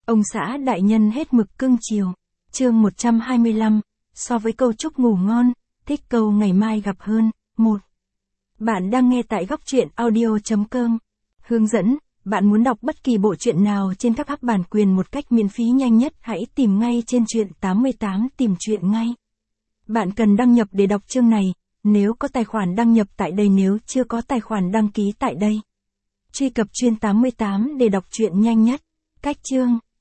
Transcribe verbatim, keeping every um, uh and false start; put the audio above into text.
Ông xã đại nhân hết mực cưng chiều. Chương một trăm hai mươi lăm, so với câu chúc ngủ ngon, thích câu ngày mai gặp hơn. một. Bạn đang nghe tại góc truyện audio chấm com. Hướng dẫn, bạn muốn đọc bất kỳ bộ truyện nào trên các app bản quyền một cách miễn phí nhanh nhất, hãy tìm ngay trên truyện tám mươi tám tìm truyện ngay. Bạn cần đăng nhập để đọc chương này, nếu có tài khoản đăng nhập tại đây, nếu chưa có tài khoản đăng ký tại đây. Truy cập truyện tám mươi tám để đọc truyện nhanh nhất. Cách chương.